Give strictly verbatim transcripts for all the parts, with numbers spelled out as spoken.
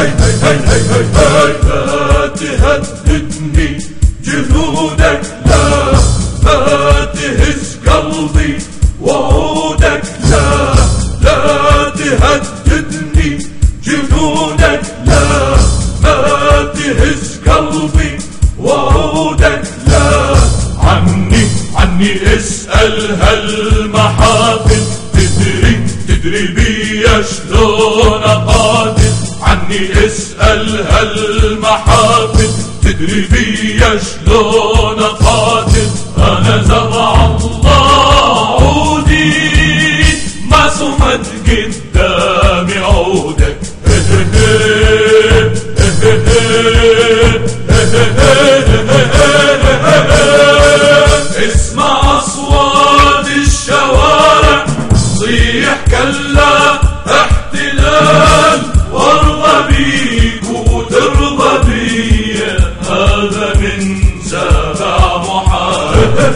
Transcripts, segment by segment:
هي هي هي لا تهددني جنودك، لا ما تهز قلبي وعودك، لا لا تهددني جنودك، لا ما تهز قلبي وعودك، لا عني عني اسأل هالمحافل، تدري تدري بيا شلون اقاتل، عني اسأل هالمحافل، تدري بيا شلون اقاتل، انا زرع الله عودي ما صمد قدامي عودك. اسمع اصوات الشوارع صيح كلا احتلال، وارضى بيك وترضى بيا هذا من سبع محال.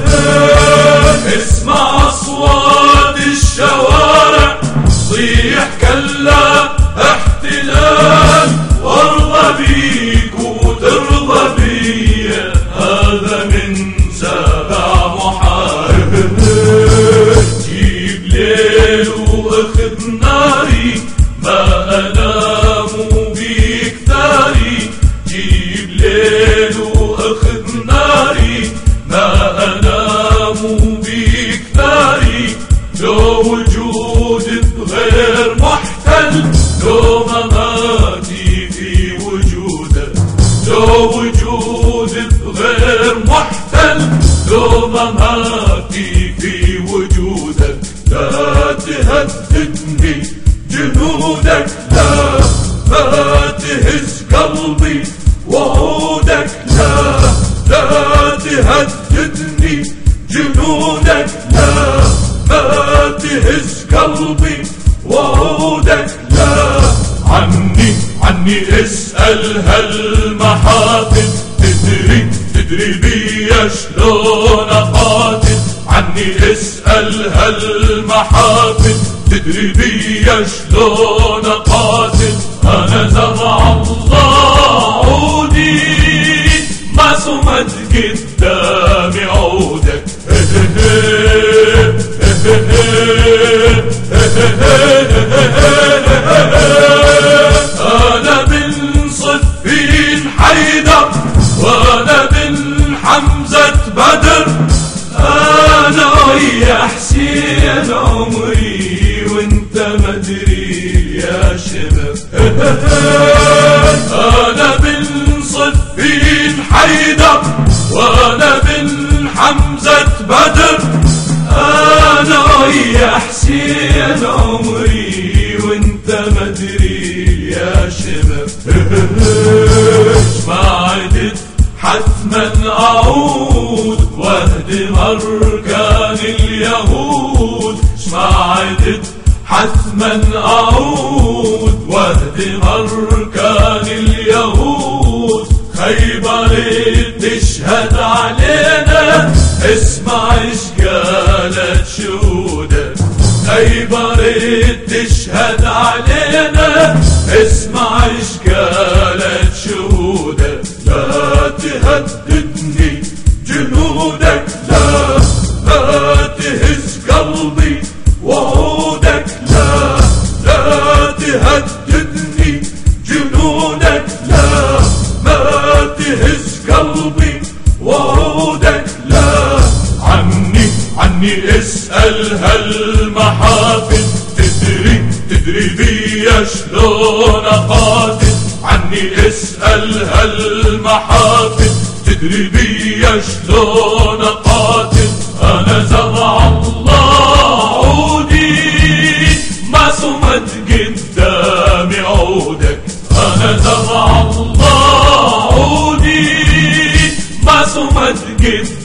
اسمع اصوات الشوارع صيح كلا احتلال، وارضى بيك وترضى بيا هذا من سبع محال. جيب ليل واخذ ناري ما انام بيك ثاري، جيب ليل واخذ ناري ما انام بيك ثاري، لو وجود بغير محتل، لو مماتي في وجوده، لو وجود بغير محتل، لو مماتي في وجودك، لا تهددني جنودك، لا ما تهز قلبي وعودك، لا لا تهددني جنودك، لا ما تهز قلبي وعودك، لا عني عني اسأل هالمحافل، تدري تدري بيا شلون اقاتل، عني اسأل هالمحافل، تدري بيا شلون اقاتل، انا زرع الله عودي ما صمد قدامي عودك. انا بن صفين حيدر وانا بن حمزة بدر، انا ويا حسين عمري وانت مدري يا شباب. انا بن صفين حيدر وانا بن حمزة بدر، انا ويا حسين عمري وانت مدري يا شباب. ما عدت حتما اعود واهدم اركان اليهود، ما عدت حتما اعود واهدم اركان اليهود، خيبر تشهد علينا اسمع ايش قالت شهودة، خيبر تشهد علينا اسمع ايش قالت شهودة، لا تهددني جنودك، لا ما تهز قلبي وعودك، لا لا تهددني جنودك، لا ما تهز قلبي وعودك، لا عني عني اسأل هالمحافل، تدري تدري بيا شلون اقاتل، عني اسأل هالمحافل، تدري بيا شلون اقاتل، انا زرع الله عودي ما صمد قدامي عودك، انا زرع الله عودي ما صمد قدامي